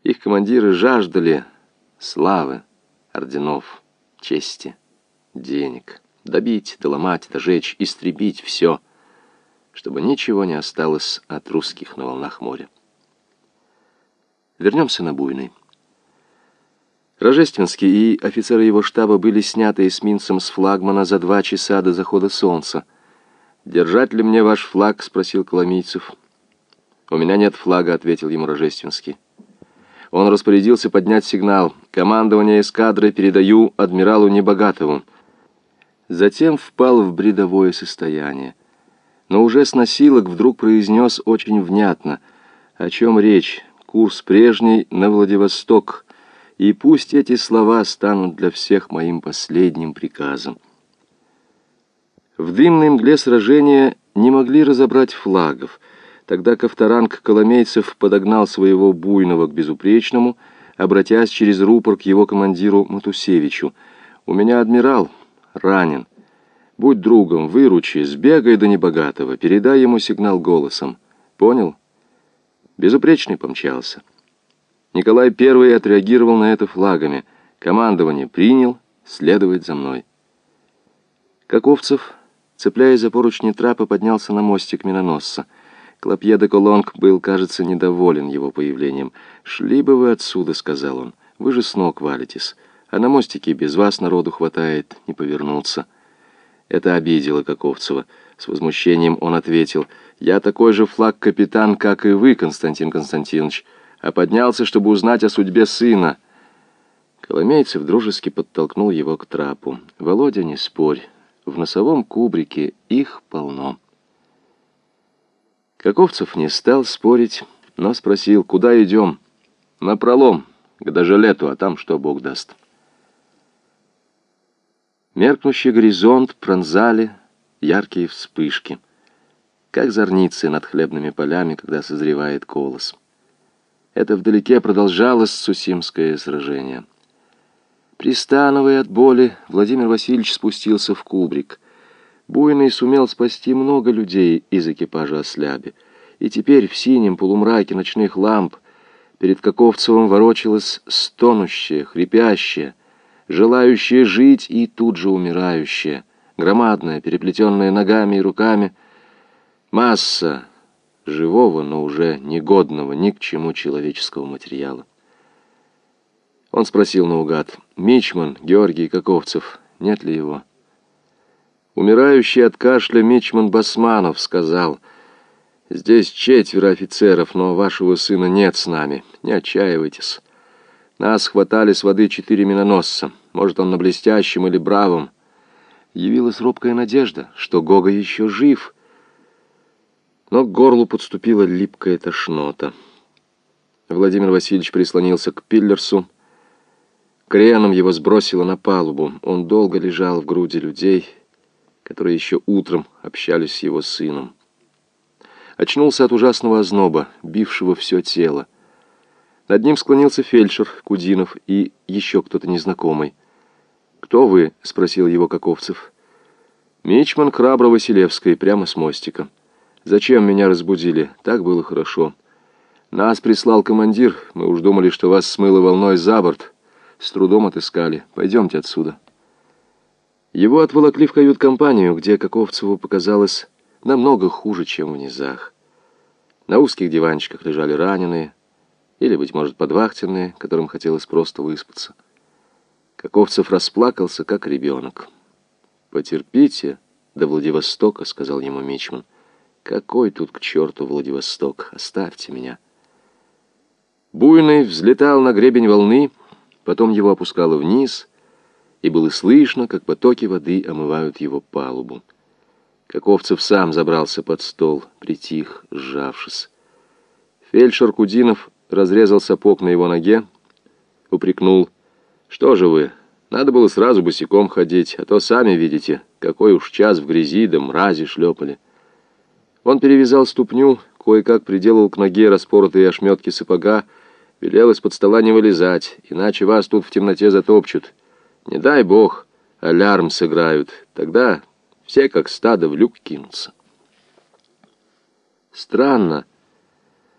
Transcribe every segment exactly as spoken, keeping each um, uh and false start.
Их командиры жаждали славы, орденов, чести, денег. Добить, доломать, дожечь, истребить все, чтобы ничего не осталось от русских на волнах моря. Вернемся на Буйный. Рожественский и офицеры его штаба были сняты эсминцем с флагмана за два часа до захода солнца. «Держать ли мне ваш флаг?» — спросил Коломийцев. «У меня нет флага», — ответил ему Рожественский. Он распорядился поднять сигнал. «Командование эскадры передаю адмиралу Небогатову». Затем впал в бредовое состояние. Но уже с носилок вдруг произнес очень внятно: «О чем речь? Курс прежний на Владивосток. И пусть эти слова станут для всех моим последним приказом». В дымной мгле сражения не могли разобрать флагов. Тогда Ковторанг Коломейцев подогнал своего Буйного к Безупречному, обратясь через рупор к его командиру Матусевичу: «У меня адмирал ранен. Будь другом, выручи, сбегай до Небогатого, передай ему сигнал голосом. Понял?» Безупречный помчался. Николай Первый отреагировал на это флагами: «Командование принял, следовать за мной». Каковцев, цепляясь за поручни трапа, поднялся на мостик миноносца. Клопье де Колонг был, кажется, недоволен его появлением. «Шли бы вы отсюда», — сказал он, — «вы же с ног валитесь, а на мостике без вас народу хватает, не повернуться». Это обидело Каковцева. С возмущением он ответил: «Я такой же флаг-капитан, как и вы, Константин Константинович, а поднялся, чтобы узнать о судьбе сына». Коломейцев дружески подтолкнул его к трапу. «Володя, не спорь, в носовом кубрике их полно». Каковцев не стал спорить, но спросил: «Куда идем?» «Напролом, к Дожелету, а там что Бог даст». Меркнущий горизонт пронзали яркие вспышки, как зорницы над хлебными полями, когда созревает колос. Это вдалеке продолжалось Цусимское сражение. Пристановый от боли, Владимир Васильевич спустился в кубрик. Буйный сумел спасти много людей из экипажа Осляби, и теперь в синем полумраке ночных ламп перед Каковцевым ворочалось стонущее, хрипящее, желающее жить и тут же умирающее, громадное, переплетенное ногами и руками, масса живого, но уже негодного ни к чему человеческого материала. Он спросил наугад: «Мичман Георгий Каковцев, нет ли его?» Умирающий от кашля мичман Басманов сказал: «Здесь четверо офицеров, но вашего сына нет с нами, не отчаивайтесь. Нас хватали с воды четыре миноносца, может, он на Блестящем или Бравом». Явилась робкая надежда, что Гога еще жив, но к горлу подступила липкая тошнота. Владимир Васильевич прислонился к пиллерсу. Креном его сбросило на палубу. Он долго лежал в груди людей, которые еще утром общались с его сыном. Очнулся от ужасного озноба, бившего все тело. Над ним склонился фельдшер Кудинов и еще кто-то незнакомый. «Кто вы?» — спросил его Каковцев. «Мичман Храбро-Василевской, прямо с мостика. Зачем меня разбудили? Так было хорошо. Нас прислал командир, мы уж думали, что вас смыло волной за борт. С трудом отыскали. Пойдемте отсюда». Его отволокли в кают-компанию, где Каковцеву показалось намного хуже, чем в низах. На узких диванчиках лежали раненые, или, быть может, подвахтенные, которым хотелось просто выспаться. Каковцев расплакался, как ребенок. «Потерпите до Владивостока», — сказал ему мичман. «Какой тут к черту Владивосток? Оставьте меня». Буйный взлетал на гребень волны, потом его опускало вниз, и было слышно, как потоки воды омывают его палубу. Каковцев сам забрался под стол, притих, сжавшись. Фельдшер Кудинов разрезал сапог на его ноге, упрекнул: «Что же вы, надо было сразу босиком ходить, а то сами видите, какой уж час в грязи да мрази шлепали». Он перевязал ступню, кое-как приделал к ноге распоротые ошметки сапога, велел из-под стола не вылезать, иначе вас тут в темноте затопчут. Не дай бог, алярм сыграют, тогда все как стадо в люк кинутся. Странно,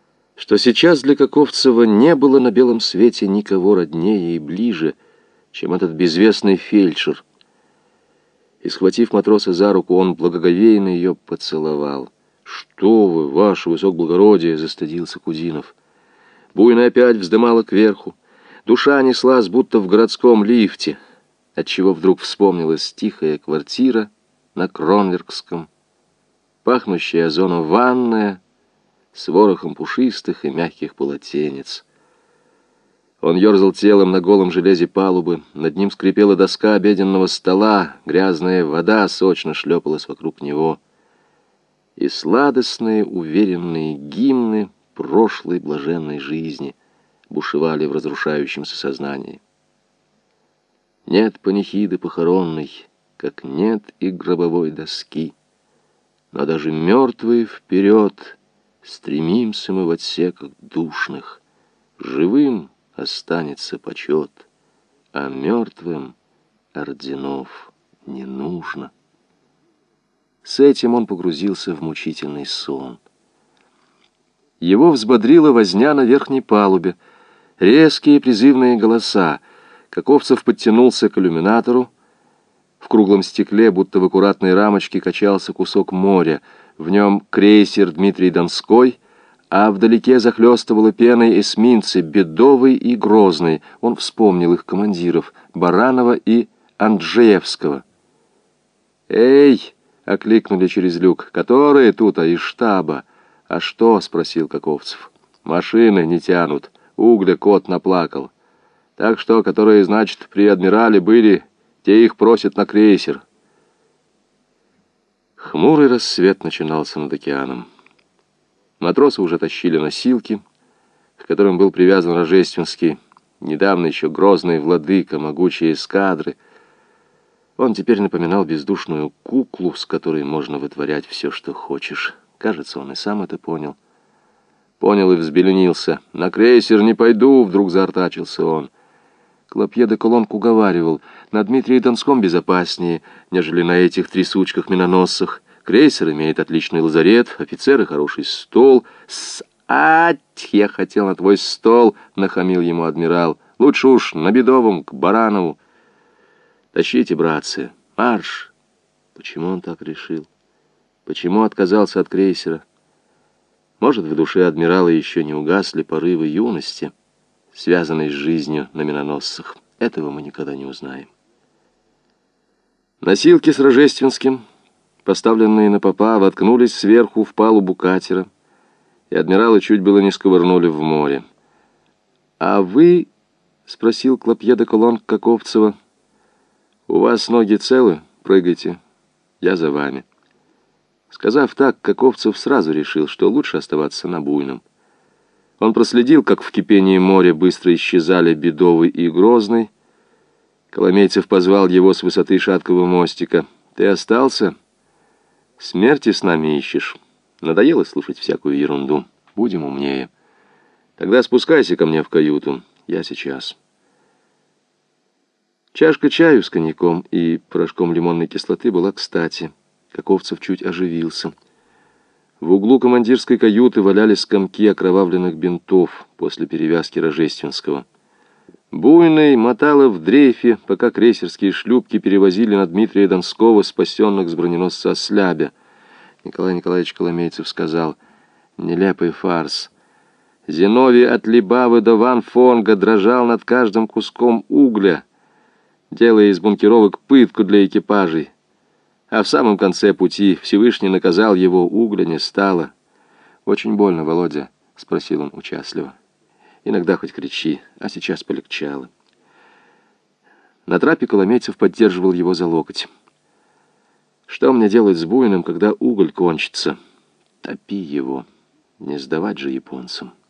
что сейчас для Каковцева не было на белом свете никого роднее и ближе, чем этот безвестный фельдшер. И, схватив матроса за руку, он благоговейно ее поцеловал. «Что вы, ваше высокоблагородие!» — застыдился Кузинов. Буйная опять вздымала кверху. Душа неслась, будто в городском лифте, отчего вдруг вспомнилась тихая квартира на Кронверкском, пахнущая озоном ванная, с ворохом пушистых и мягких полотенец. Он ерзал телом на голом железе палубы, над ним скрипела доска обеденного стола, грязная вода сочно шлепалась вокруг него. И сладостные, уверенные гимны прошлой блаженной жизни бушевали в разрушающемся сознании. Нет панихиды похоронной, как нет и гробовой доски, но даже мертвые вперед стремимся мы в отсеках душных. Живым останется почет, а мертвым орденов не нужно. С этим он погрузился в мучительный сон. Его взбодрила возня на верхней палубе, резкие призывные голоса. Каковцев подтянулся к иллюминатору. В круглом стекле, будто в аккуратной рамочке, качался кусок моря. В нем крейсер Дмитрий Донской, а вдалеке захлестывало пеной эсминцы Бедовый и Грозный. Он вспомнил их командиров, Баранова и Анджеевского. «Эй!» — окликнули через люк. «Которые тут, а из штаба?» «А что?» — спросил Каковцев. «Машины не тянут. Угля кот наплакал. Так что, которые, значит, при адмирале были, те их просят на крейсер». Хмурый рассвет начинался над океаном. Матросы уже тащили носилки, к которым был привязан Рожественский, недавно еще грозный владыка могучей эскадры. Он теперь напоминал бездушную куклу, с которой можно вытворять все, что хочешь. Кажется, он и сам это понял. Понял и взбеленился. «На крейсер не пойду!» — вдруг заортачился он. Клопье де Колонк уговаривал: на Дмитрии Донском безопаснее, нежели на этих трясучках-миноносцах. Крейсер имеет отличный лазарет, офицеры хороший стол. «С-ать! Я хотел на твой стол!» — нахамил ему адмирал. «Лучше уж на Бедовом, к Баранову. Тащите, братцы, марш!» Почему он так решил? Почему отказался от крейсера? Может, в душе адмирала еще не угасли порывы юности, связанной с жизнью на миноносцах. Этого мы никогда не узнаем. Носилки с Рожественским, поставленные на попа, воткнулись сверху в палубу катера, и адмирала чуть было не сковырнули в море. «А вы?» — спросил Клопье де Колонк Каковцева. «У вас ноги целы? Прыгайте. Я за вами». Сказав так, Каковцев сразу решил, что лучше оставаться на буйном. Он проследил, как в кипении моря быстро исчезали Бедовый и Грозный. Коломейцев позвал его с высоты шаткого мостика. «Ты остался? Смерти с нами ищешь? Надоело слушать всякую ерунду. Будем умнее. Тогда спускайся ко мне в каюту. Я сейчас». Чашка чаю с коньяком и порошком лимонной кислоты была кстати. Каковцев чуть оживился. В углу командирской каюты валялись комки окровавленных бинтов после перевязки Рожественского. Буйный мотало в дрейфе, пока крейсерские шлюпки перевозили на Дмитрия Донского спасенных с броненосца Ослябя. Николай Николаевич Коломейцев сказал: «Нелепый фарс. Зиновий от Либавы до Ван-Фонга дрожал над каждым куском угля, делая из бункеровок пытку для экипажей. А в самом конце пути Всевышний наказал его, угля не стало». «Очень больно, Володя?» — спросил он участливо. «Иногда хоть кричи, а сейчас полегчало». На трапе Коломейцев поддерживал его за локоть. «Что мне делать с буйным, когда уголь кончится? Топи его, не сдавать же японцам».